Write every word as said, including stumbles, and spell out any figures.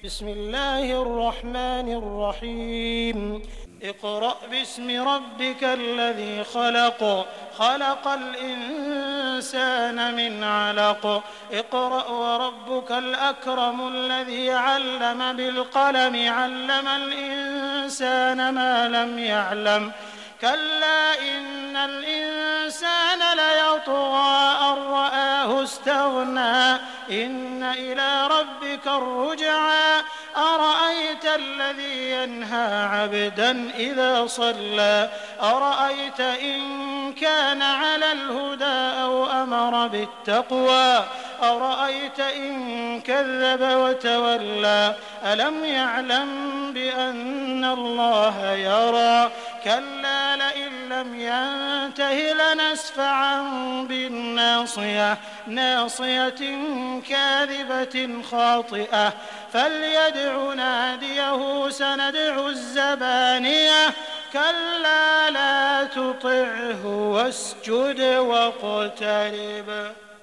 بسم الله الرحمن الرحيم اقرأ باسم ربك الذي خلق خلق الإنسان من علق اقرأ وربك الأكرم الذي علم بالقلم علم الإنسان ما لم يعلم كلا إن الإنسان ليطغى أن رآه استغنى إن إلى ربك الرجعى أرأيت الذي ينهى عبدا إذا صلى أرأيت إن كان على الهدى أو أمر بالتقوى أرأيت إن كذب وتولى ألم يعلم بأن الله يرى كلا لئن لم ينته لنسفعا بالناصية ناصية كاذبة خاطئة فليدع ناديه سندع الزبانية كلا لا تطعه واسجد واقترب.